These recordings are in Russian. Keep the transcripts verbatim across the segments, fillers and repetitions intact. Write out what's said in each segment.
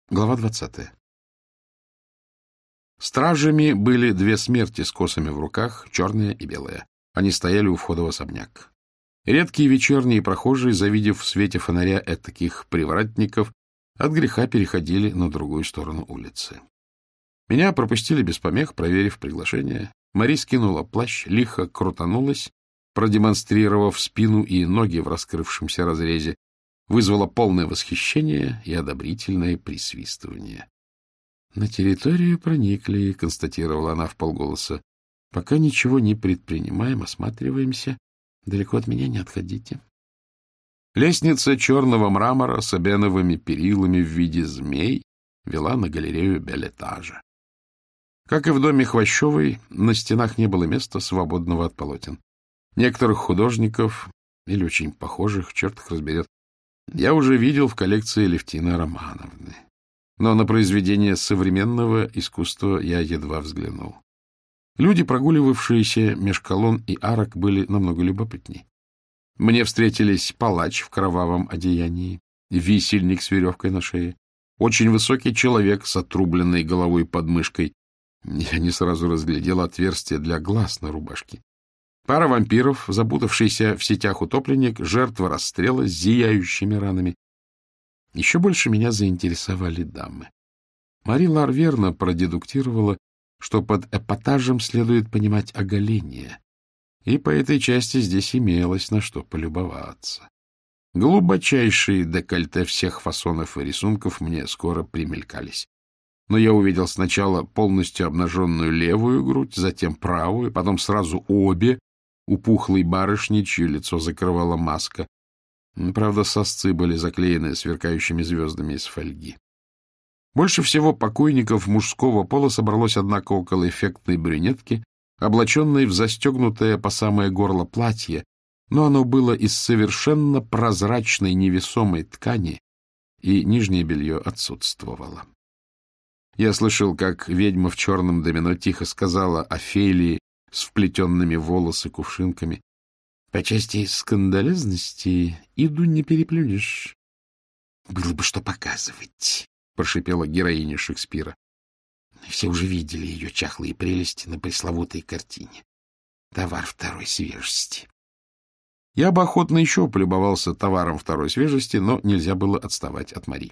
Глава двадцатая. Стражами были две смерти с косами в руках, черная и белая. Они стояли у входа в особняк. Редкие вечерние прохожие, завидев в свете фонаря этаких привратников, от греха переходили на другую сторону улицы. Меня пропустили без помех, проверив приглашение. Мари скинула плащ, лихо крутанулась, продемонстрировав спину и ноги в раскрывшемся разрезе, вызвало полное восхищение и одобрительное присвистывание. — На территорию проникли, — констатировала она вполголоса. — Пока ничего не предпринимаем, осматриваемся. Далеко от меня не отходите. Лестница черного мрамора с обеновыми перилами в виде змей вела на галерею бельэтажа. Как и в доме Хвощевой, на стенах не было места, свободного от полотен. Некоторых художников, или очень похожих, черт их разберет, я уже видел в коллекции Левтины Романовны. Но на произведения современного искусства я едва взглянул. Люди, прогуливавшиеся меж колонн и арок, были намного любопытней. Мне встретились палач в кровавом одеянии, висельник с веревкой на шее, очень высокий человек с отрубленной головой под мышкой. Я не сразу разглядел отверстие для глаз на рубашке. Пара вампиров, запутавшийся в сетях утопленник, жертва расстрела с зияющими ранами. Еще больше меня заинтересовали дамы. Мари Лар верно продедуктировала, что под эпатажем следует понимать оголение, и по этой части здесь имелось на что полюбоваться. Глубочайшие декольте всех фасонов и рисунков мне скоро примелькались. Но я увидел сначала полностью обнаженную левую грудь, затем правую, потом сразу обе, у пухлой барышни, чье лицо закрывала маска. Правда, сосцы были заклеены сверкающими звездами из фольги. Больше всего покойников мужского пола собралось, однако, около эффектной брюнетки, облаченной в застегнутое по самое горло платье, но оно было из совершенно прозрачной невесомой ткани, и нижнее белье отсутствовало. Я слышал, как ведьма в черном домино тихо сказала Офелии с вплетенными в волосы кувшинками: — По части скандалезности иду не переплюнешь. — Было бы что показывать, — прошипела героиня Шекспира. Все уже видели ее чахлые прелести на пресловутой картине. Товар второй свежести. Я бы охотно еще полюбовался товаром второй свежести, но нельзя было отставать от Мари.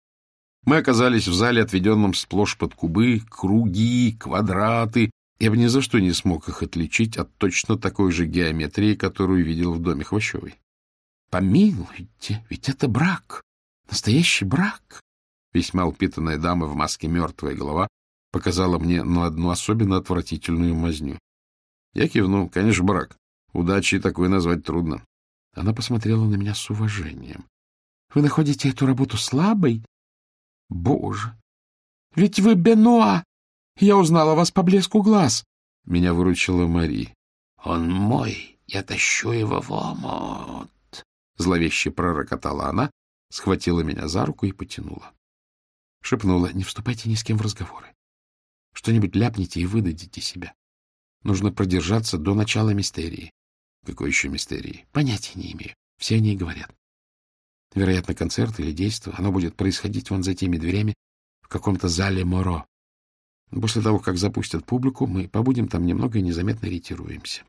Мы оказались в зале, отведенном сплошь под кубы, круги, квадраты. Я бы ни за что не смог их отличить от точно такой же геометрии, которую видел в доме Хвощевой. — Помилуйте, ведь это брак, настоящий брак. Весьма упитанная дама в маске «Мертвая голова» показала мне на одну особенно отвратительную мазню. Я кивнул. Конечно, брак. Удачей такой назвать трудно. Она посмотрела на меня с уважением. — Вы находите эту работу слабой? — Боже! Ведь вы Бенуа! Я узнала вас по блеску глаз. Меня выручила Мари. — Он мой, я тащу его в омут. Зловеще пророкотала она, схватила меня за руку и потянула. Шепнула: — Не вступайте ни с кем в разговоры. Что-нибудь ляпните и выдадите себя. Нужно продержаться до начала мистерии. — Какой еще мистерии? — Понятия не имею. Все о ней говорят. Вероятно, концерт или действо. Оно будет происходить вон за теми дверями в каком-то зале Моро. После того, как запустят публику, мы побудем там немного и незаметно ретируемся.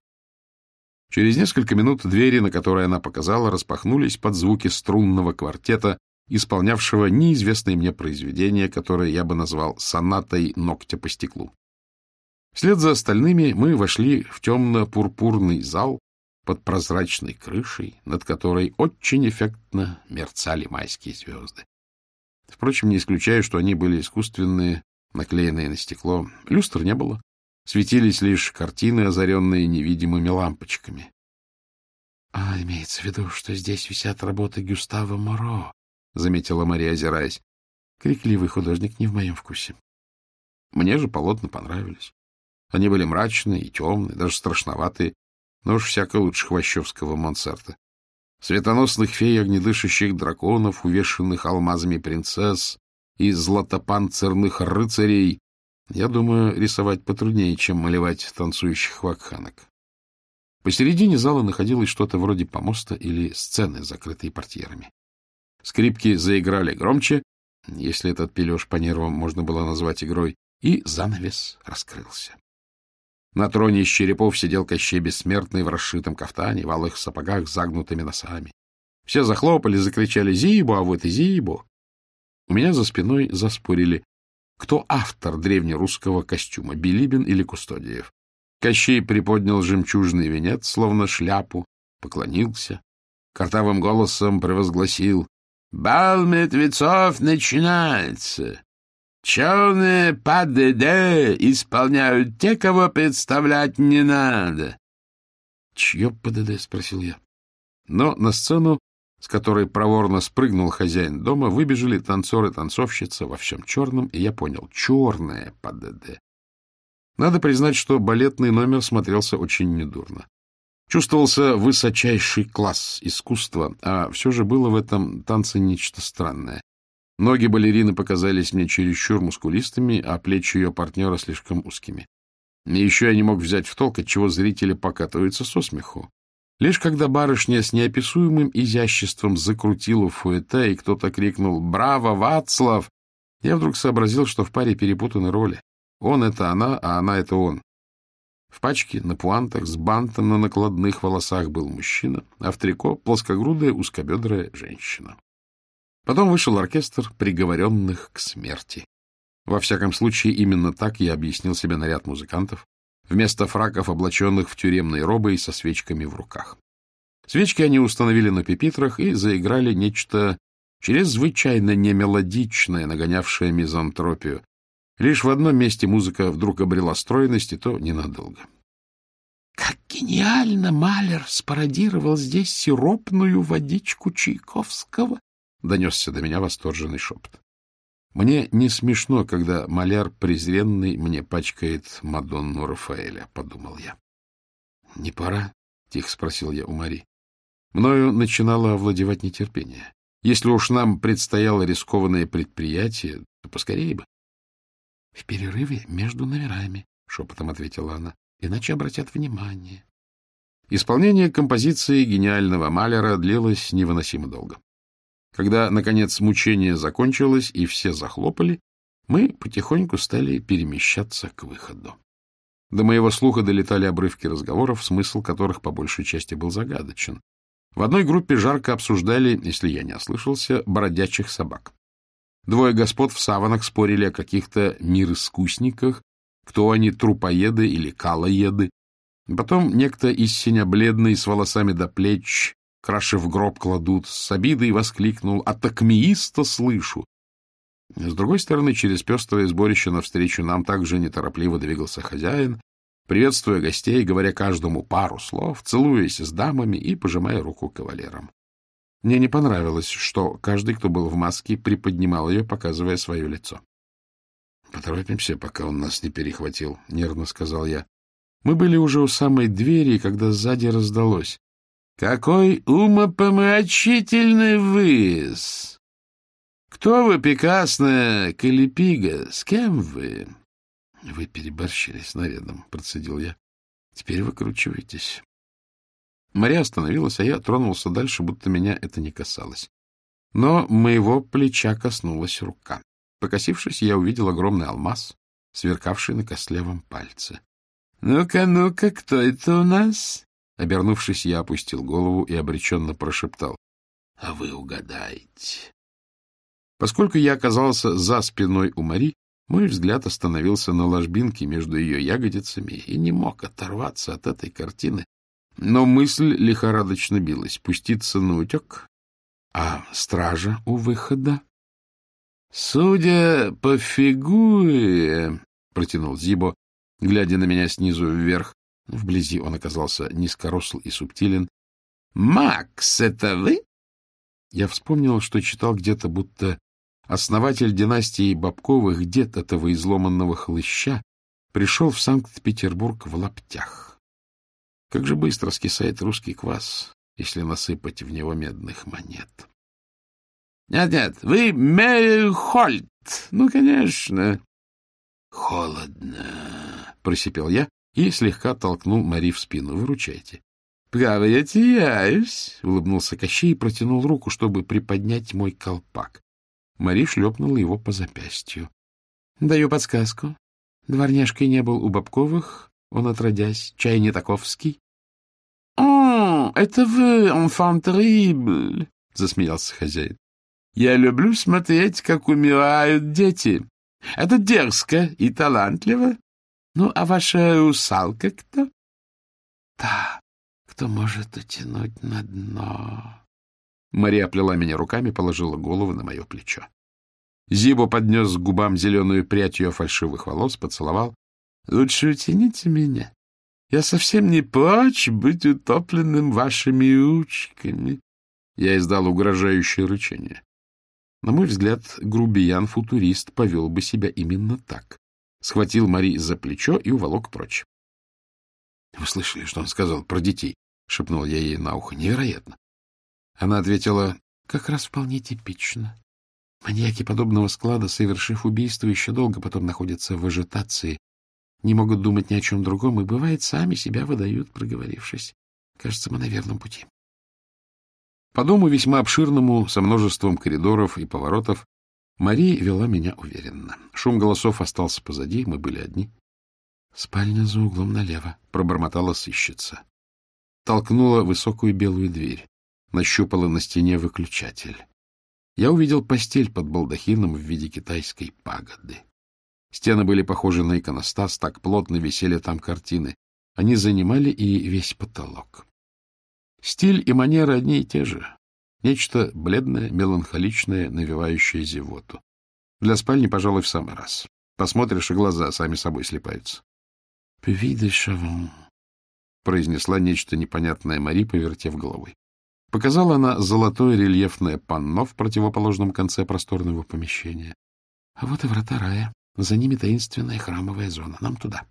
Через несколько минут двери, на которые она показала, распахнулись под звуки струнного квартета, исполнявшего неизвестное мне произведение, которое я бы назвал сонатой ногтя по стеклу. Вслед за остальными мы вошли в темно-пурпурный зал под прозрачной крышей, над которой очень эффектно мерцали майские звезды. Впрочем, не исключаю, что они были искусственные, наклеенные на стекло. Люстр не было. Светились лишь картины, озаренные невидимыми лампочками. — А, имеется в виду, что здесь висят работы Гюстава Моро, — заметила Мария, озираясь. — Крикливый художник не в моем вкусе. Мне же полотна понравились. Они были мрачные и темные, даже страшноватые, но уж всяко лучше хвощевского Монсерта. Светоносных фей, огнедышащих драконов, увешанных алмазами принцесс и златопанцирных рыцарей, я думаю, рисовать потруднее, чем малевать танцующих вакханок. Посередине зала находилось что-то вроде помоста или сцены, закрытой портьерами. Скрипки заиграли громче, если этот пилеж по нервам можно было назвать игрой, и занавес раскрылся. На троне из черепов сидел Кощей Бессмертный в расшитом кафтане, в алых сапогах с загнутыми носами. Все захлопали, закричали «Зибо, а вот и Зибо!». У меня за спиной заспорили, кто автор древнерусского костюма, Билибин или Кустодиев. Кощей приподнял жемчужный венец, словно шляпу, поклонился, картавым голосом провозгласил: «Бал мертвецов начинается! Черные ПДД исполняют те, кого представлять не надо!» «Чье ПДД?» — спросил я. Но на сцену, с которой проворно спрыгнул хозяин дома, выбежали танцоры-танцовщица во всем черном, и я понял — черное ПДД. Надо признать, что балетный номер смотрелся очень недурно. Чувствовался высочайший класс искусства, а все же было в этом танце нечто странное. Ноги балерины показались мне чересчур мускулистыми, а плечи ее партнера слишком узкими. И еще я не мог взять в толк, отчего зрители покатываются со смеху. Лишь когда барышня с неописуемым изяществом закрутила фуэте, и кто-то крикнул «Браво, Вацлав!», я вдруг сообразил, что в паре перепутаны роли. Он — это она, а она — это он. В пачке, на пуантах, с бантом на накладных волосах был мужчина, а в трико — плоскогрудая, узкобедрая женщина. Потом вышел оркестр приговоренных к смерти. Во всяком случае, именно так я объяснил себе наряд музыкантов, вместо фраков, облаченных в тюремные робы и со свечками в руках. Свечки они установили на пюпитрах и заиграли нечто чрезвычайно немелодичное, нагонявшее мизантропию. Лишь в одном месте музыка вдруг обрела стройность, и то ненадолго. — Как гениально Малер спародировал здесь сиропную водичку Чайковского! — донесся до меня восторженный шепот. Мне не смешно, когда маляр презренный мне пачкает Мадонну Рафаэля, — подумал я. — Не пора? — тихо спросил я у Мари. Мною начинало овладевать нетерпение. Если уж нам предстояло рискованное предприятие, то поскорее бы. — В перерыве между номерами, — шепотом ответила она, — иначе обратят внимание. Исполнение композиции гениального Малера длилось невыносимо долго. Когда, наконец, мучение закончилось и все захлопали, мы потихоньку стали перемещаться к выходу. До моего слуха долетали обрывки разговоров, смысл которых по большей части был загадочен. В одной группе жарко обсуждали, если я не ослышался, бродячих собак. Двое господ в саванах спорили о каких-то мироискусниках, кто они, трупоеды или калоеды. Потом некто из синя-бледный с волосами до плеч, краши в гроб кладут, с обидой воскликнул: «А такмеиста слышу!» С другой стороны, через пестрое сборище навстречу нам также неторопливо двигался хозяин, приветствуя гостей, говоря каждому пару слов, целуясь с дамами и пожимая руку кавалерам. Мне не понравилось, что каждый, кто был в маске, приподнимал ее, показывая свое лицо. — Поторопимся, пока он нас не перехватил, — нервно сказал я. Мы были уже у самой двери, когда сзади раздалось: — Какой умопомрачительный выз! Кто вы, Пикасная Калипига? С кем вы? — Вы переборщили с нарядом, — процедил я. — Теперь выкручивайтесь. Мария остановилась, а я тронулся дальше, будто меня это не касалось. Но моего плеча коснулась рука. Покосившись, я увидел огромный алмаз, сверкавший на костлявом пальце. — Ну-ка, ну-ка, кто это у нас? Обернувшись, я опустил голову и обреченно прошептал: — А вы угадаете. Поскольку я оказался за спиной у Мари, мой взгляд остановился на ложбинке между ее ягодицами и не мог оторваться от этой картины. Но мысль лихорадочно билась: пуститься на утек, а стража у выхода. — Судя по фигуре, — протянул Зибо, глядя на меня снизу вверх, вблизи он оказался низкоросл и субтилен. — Макс, это вы? Я вспомнил, что читал где-то, будто основатель династии Бобковых, дед этого изломанного хлыща, пришел в Санкт-Петербург в лаптях. Как же быстро скисает русский квас, если насыпать в него медных монет. Нет, — Нет-нет, вы Мейерхольд. Ну, конечно. — Холодно, — просипел я и слегка толкнул Мари в спину. — Выручайте. — Право, я теряюсь, — улыбнулся Кощей и протянул руку, чтобы приподнять мой колпак. Мари шлепнула его по запястью. — Даю подсказку. Дворняжкой не был у Бобковых, он, отродясь, чай не таковский. — О, это вы, enfant terrible! — засмеялся хозяин. — Я люблю смотреть, как умирают дети. Это дерзко и талантливо. Ну, а ваша русалка кто? — Та, кто может утянуть на дно. Мария оплела меня руками, положила голову на мое плечо. Зибо поднес к губам зеленую прядь ее фальшивых волос, поцеловал. — Лучше утяните меня. Я совсем не прочь быть утопленным вашими ручками. Я издал угрожающее рычание. На мой взгляд, грубиян-футурист повел бы себя именно так. Схватил Мари за плечо и уволок прочь. — Вы слышали, что он сказал про детей? — шепнул я ей на ухо. — Невероятно. Она ответила: — Как раз вполне типично. Маньяки подобного склада, совершив убийство, еще долго потом находятся в ажитации, не могут думать ни о чем другом и, бывает, сами себя выдают, проговорившись. Кажется, мы на верном пути. По дому, весьма обширному, со множеством коридоров и поворотов, Мари вела меня уверенно. Шум голосов остался позади, мы были одни. — Спальня за углом налево, — пробормотала сыщица. Толкнула высокую белую дверь, нащупала на стене выключатель. Я увидел постель под балдахином в виде китайской пагоды. Стены были похожи на иконостас, так плотно висели там картины. Они занимали и весь потолок. Стиль и манеры одни и те же. Нечто бледное, меланхоличное, навевающее зевоту. Для спальни, пожалуй, в самый раз. Посмотришь, и глаза сами собой слипаются. — Puis de chavon, — произнесла нечто непонятное Мари, повертев головой. Показала она золотое рельефное панно в противоположном конце просторного помещения. А вот и врата рая. За ними таинственная храмовая зона. Нам туда.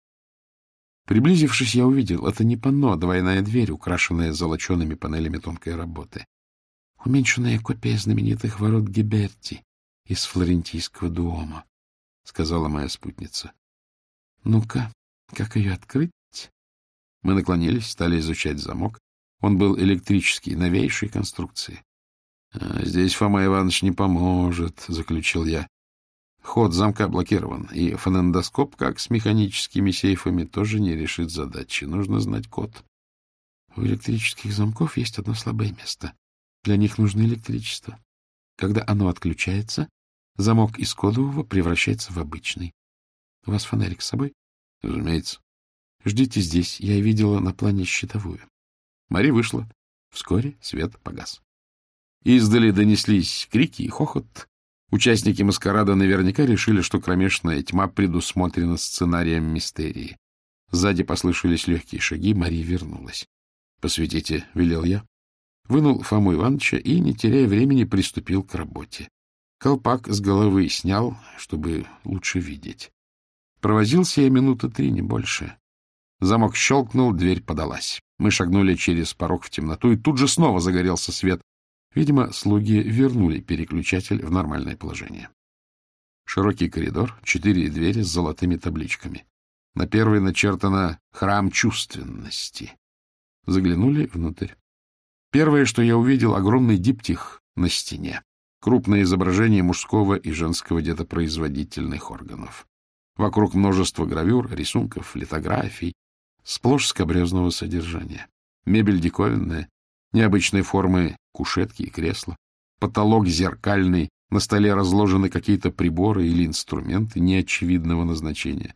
Приблизившись, я увидел, это не панно, а двойная дверь, украшенная золочеными панелями тонкой работы. Уменьшенная копия знаменитых ворот Гиберти из флорентийского дуома, — сказала моя спутница. — Ну-ка, как ее открыть? Мы наклонились, стали изучать замок. Он был электрический, новейшей конструкции. — Здесь Фома Иванович не поможет, — заключил я. Ход замка блокирован, и фонендоскоп, как с механическими сейфами, тоже не решит задачи. Нужно знать код. У электрических замков есть одно слабое место. Для них нужно электричество. Когда оно отключается, замок из кодового превращается в обычный. У вас фонарик с собой? Разумеется. Ждите здесь. Я видела на плане щитовую. Мари вышла. Вскоре свет погас. Издали донеслись крики и хохот. Участники маскарада наверняка решили, что кромешная тьма предусмотрена сценарием мистерии. Сзади послышались легкие шаги, Мария вернулась. — Посветите, — велел я. Вынул Фому Ивановича и, не теряя времени, приступил к работе. Колпак с головы снял, чтобы лучше видеть. Провозился я минуты три, не больше. Замок щелкнул, дверь подалась. Мы шагнули через порог в темноту, и тут же снова загорелся свет. Видимо, слуги вернули переключатель в нормальное положение. Широкий коридор, четыре двери с золотыми табличками. На первой начертано «Храм чувственности». Заглянули внутрь. Первое, что я увидел, — огромный диптих на стене. Крупное изображение мужского и женского детопроизводительных органов. Вокруг множество гравюр, рисунков, литографий, сплошь скабрезного содержания. Мебель диковинная, необычной формы кушетки и кресла, потолок зеркальный, на столе разложены какие-то приборы или инструменты неочевидного назначения.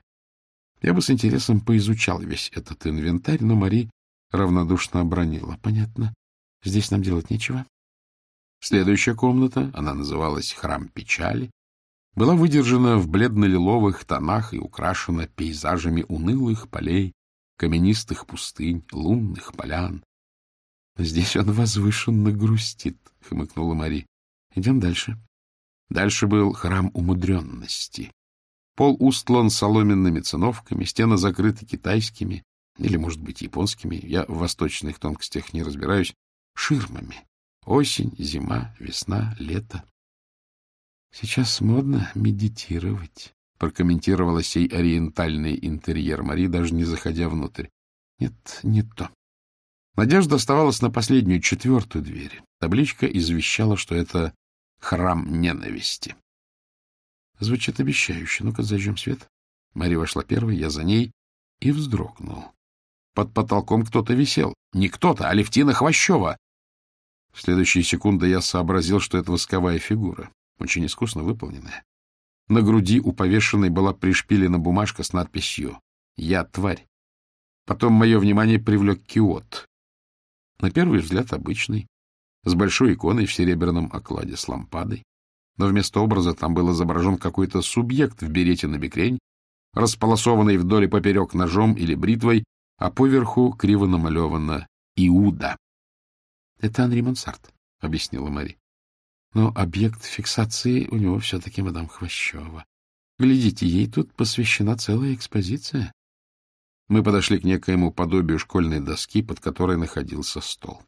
Я бы с интересом поизучал весь этот инвентарь, но Мари равнодушно обронила. Понятно, здесь нам делать нечего. Следующая комната, она называлась «Храм печали», была выдержана в бледно-лиловых тонах и украшена пейзажами унылых полей, каменистых пустынь, лунных полян. — Здесь он возвышенно грустит, — хмыкнула Мари. — Идем дальше. Дальше был храм умудренности. Пол устлан соломенными циновками, стены закрыты китайскими, или, может быть, японскими, я в восточных тонкостях не разбираюсь, ширмами. Осень, зима, весна, лето. — Сейчас модно медитировать, — прокомментировала сей ориентальный интерьер Мари, даже не заходя внутрь. — Нет, не то. Надежда оставалась на последнюю, четвертую дверь. Табличка извещала, что это Храм ненависти. Звучит обещающе. Ну-ка, зажжем свет. Мари вошла первой, я за ней, и вздрогнул. Под потолком кто-то висел. Не кто-то, а Алевтина Хвощева. В следующие секунды я сообразил, что это восковая фигура, очень искусно выполненная. На груди у повешенной была пришпилена бумажка с надписью «Я тварь». Потом мое внимание привлек киот. На первый взгляд обычный, с большой иконой в серебряном окладе с лампадой. Но вместо образа там был изображен какой-то субъект в берете на бекрень, располосованный вдоль и поперек ножом или бритвой, а поверху криво намалевано «Иуда». — Это Анри Монсарт, — объяснила Мари. — Но объект фиксации у него все-таки мадам Хвощева. Глядите, ей тут посвящена целая экспозиция. Мы подошли к некоему подобию школьной доски, под которой находился стол.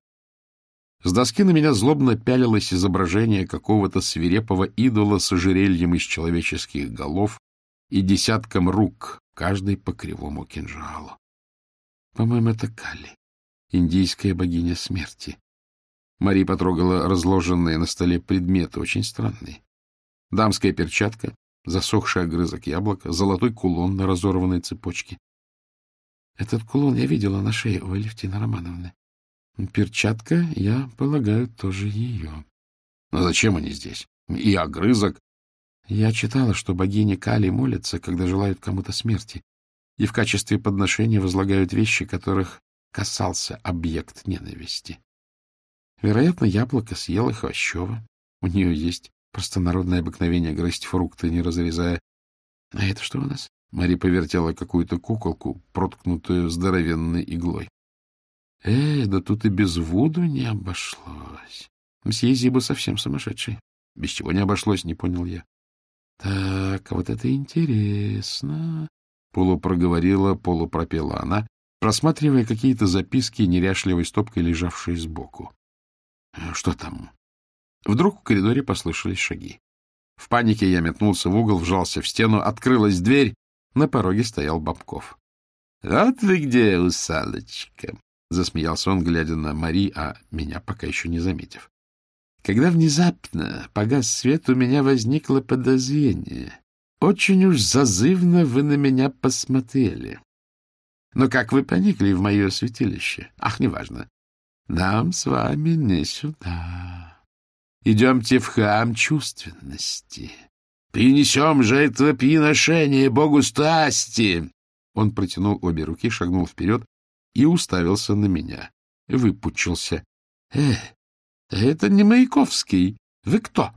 С доски на меня злобно пялилось изображение какого-то свирепого идола с ожерельем из человеческих голов и десятком рук, каждый по кривому кинжалу. По-моему, это Кали, индийская богиня смерти. Мари потрогала разложенные на столе предметы, очень странные. Дамская перчатка, засохший огрызок яблока, золотой кулон на разорванной цепочке. Этот кулон я видела на шее у Алевтины Романовны. Перчатка, я полагаю, тоже ее. Но зачем они здесь? И огрызок? Я читала, что богини Кали молятся, когда желают кому-то смерти, и в качестве подношения возлагают вещи, которых касался объект ненависти. Вероятно, яблоко съела Хвощева. У нее есть простонародное обыкновение грызть фрукты, не разрезая. А это что у нас? Мари повертела какую-то куколку, проткнутую здоровенной иглой. Эй, да тут и без вуду не обошлось. Мсье Зиба совсем сумасшедший. Без чего не обошлось, не понял я. Так, а вот это интересно. Полупроговорила, полупропела она, просматривая какие-то записки неряшливой стопкой, лежавшие сбоку. Что там? Вдруг в коридоре послышались шаги. В панике я метнулся в угол, вжался в стену, открылась дверь. На пороге стоял Бобков. — Вот вы где, русалочка! — засмеялся он, глядя на Мари, а меня пока еще не заметив. — Когда внезапно погас свет, у меня возникло подозрение. Очень уж зазывно вы на меня посмотрели. Но как вы проникли в мое святилище? Ах, неважно. Нам с вами не сюда. Идемте в храм чувственности. Принесем жертвоприношение Богу страсти. Он протянул обе руки, шагнул вперед и уставился на меня. Выпучился. — Э, это не Маяковский. Вы кто?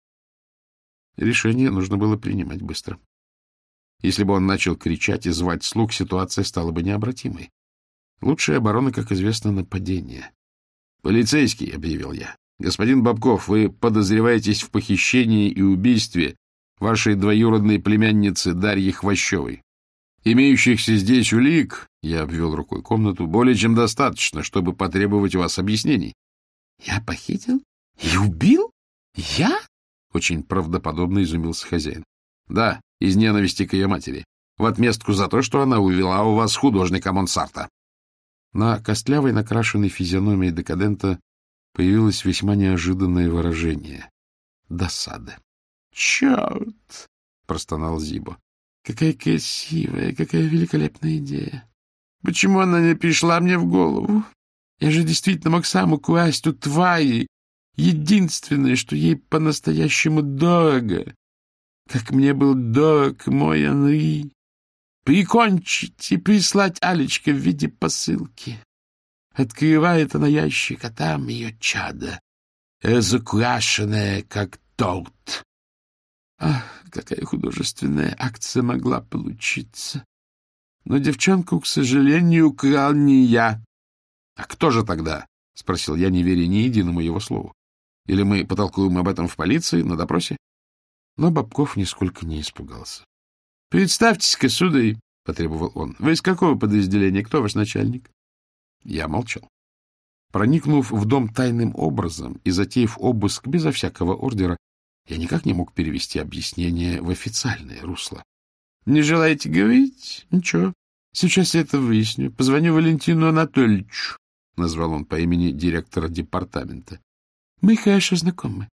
Решение нужно было принимать быстро. Если бы он начал кричать и звать слуг, ситуация стала бы необратимой. Лучшая оборона, как известно, нападение. — Полицейский, — объявил я. — Господин Бобков, вы подозреваетесь в похищении и убийстве вашей двоюродной племянницы Дарьи Хвощевой. Имеющихся здесь улик, — я обвел рукой комнату, — более чем достаточно, чтобы потребовать у вас объяснений. — Я похитил? И убил? Я? — очень правдоподобно изумился хозяин. — Да, из ненависти к ее матери. В отместку за то, что она увела у вас художника Монсарта. На костлявой накрашенной физиономии декадента появилось весьма неожиданное выражение — досады. — Черт! — простонал Зибо. — Какая красивая, какая великолепная идея! Почему она не пришла мне в голову? Я же действительно мог сам украсть у твари единственное, что ей по-настоящему дорого. Как мне был дорог мой Анри. Прикончить и прислать Алечке в виде посылки. Открывает она ящик, а там ее чадо, разукрашенное, как торт. Ах, какая художественная акция могла получиться. Но девчонку, к сожалению, украл не я. — А кто же тогда? — спросил я, не веря ни единому его слову. — Или мы потолкуем об этом в полиции на допросе? Но Бобков нисколько не испугался. — Представьтесь-ка, сударь, — потребовал он. — Вы из какого подразделения? Кто ваш начальник? Я молчал. Проникнув в дом тайным образом и затеяв обыск безо всякого ордера, я никак не мог перевести объяснение в официальное русло. — Не желаете говорить? Ничего. Сейчас я это выясню. Позвоню Валентину Анатольевичу, — назвал он по имени директора департамента. — Мы хорошо знакомы.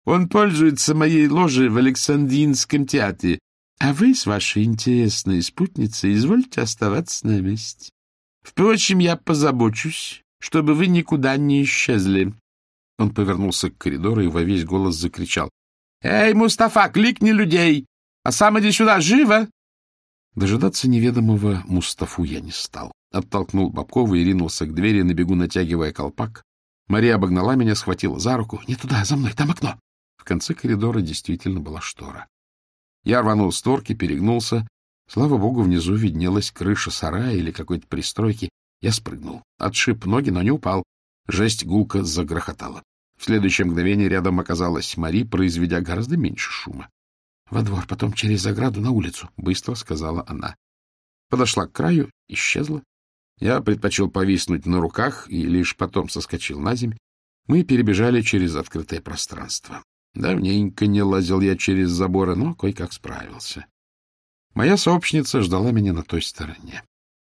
Он пользуется моей ложей в Александринском театре, а вы с вашей интересной спутницей извольте оставаться на месте. Впрочем, я позабочусь, чтобы вы никуда не исчезли. Он повернулся к коридору и во весь голос закричал. — Эй, Мустафа, кликни людей! А сам иди сюда, живо! Дожидаться неведомого Мустафу я не стал. Оттолкнул Бобкова и ринулся к двери, на бегу натягивая колпак. Мария обогнала меня, схватила за руку. — Не туда, за мной, там окно. В конце коридора действительно была штора. Я рванул створки, перегнулся. Слава богу, внизу виднелась крыша сарая или какой-то пристройки. Я спрыгнул. Отшиб ноги, но не упал. Жесть гулко загрохотала. В следующее мгновение рядом оказалась Мари, произведя гораздо меньше шума. — Во двор, потом через ограду на улицу, — быстро сказала она. Подошла к краю, исчезла. Я предпочел повиснуть на руках и лишь потом соскочил на земь. Мы перебежали через открытое пространство. Давненько не лазил я через заборы, но кое-как справился. Моя сообщница ждала меня на той стороне.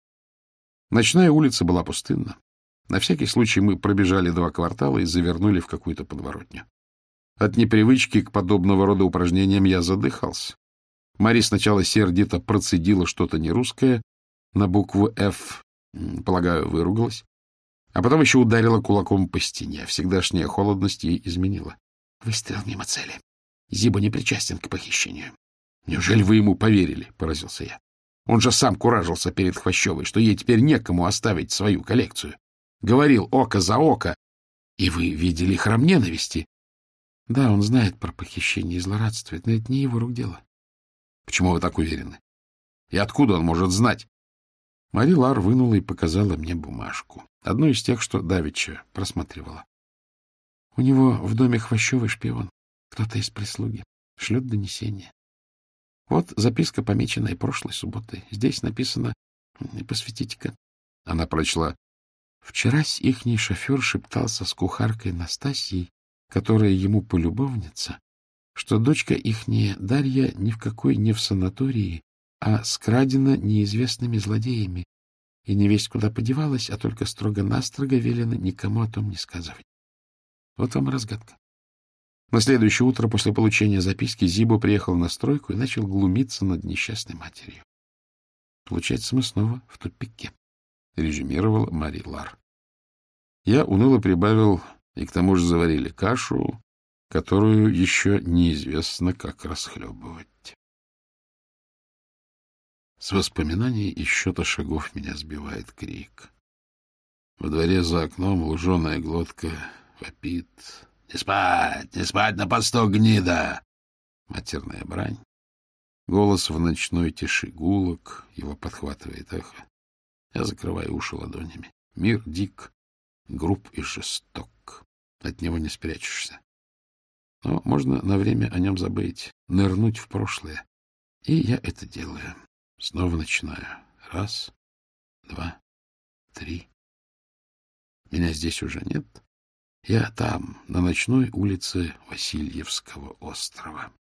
Ночная улица была пустынна. На всякий случай мы пробежали два квартала и завернули в какую-то подворотню. От непривычки к подобного рода упражнениям я задыхался. Мари сначала сердито процедила что-то нерусское на букву «Ф», полагаю, выругалась, а потом еще ударила кулаком по стене. Всегдашняя холодность ей изменила. Выстрел мимо цели. Зибо не причастен к похищению. — Неужели вы ему поверили? — поразился я. Он же сам куражился перед Хвощевой, что ей теперь некому оставить свою коллекцию. Говорил око за око. И вы видели храм ненависти? Да, он знает про похищение и злорадствует, но это не его рук дело. Почему вы так уверены? И откуда он может знать? Мари Лар вынула и показала мне бумажку. Одну из тех, что давеча просматривала. У него в доме Хвощевой шпион. Кто-то из прислуги. Шлет донесение. Вот записка, помеченная прошлой субботой. Здесь написано... Посветите-ка. Она прочла. Вчерась ихний шофер шептался с кухаркой Настасьей, которая ему полюбовница, что дочка ихняя Дарья ни в какой не в санатории, а скрадена неизвестными злодеями, и невесть куда подевалась, а только строго-настрого велено никому о том не сказывать. Вот вам и разгадка. На следующее утро после получения записки Зибо приехал на стройку и начал глумиться над несчастной матерью. Получается, мы снова в тупике, — резюмировал Мари Лар. Я уныло прибавил, и к тому же заварили кашу, которую еще неизвестно, как расхлебывать. С воспоминаний и счета шагов меня сбивает крик. Во дворе за окном луженая глотка вопит. — Не спать! Не спать на посту, гнида! Матерная брань. Голос в ночной тиши гулок, его подхватывает эхо. Я закрываю уши ладонями. Мир дик, груб и жесток. От него не спрячешься. Но можно на время о нем забыть, нырнуть в прошлое. И я это делаю. Снова начинаю. Раз, два, три. Меня здесь уже нет. Я там, на ночной улице Васильевского острова.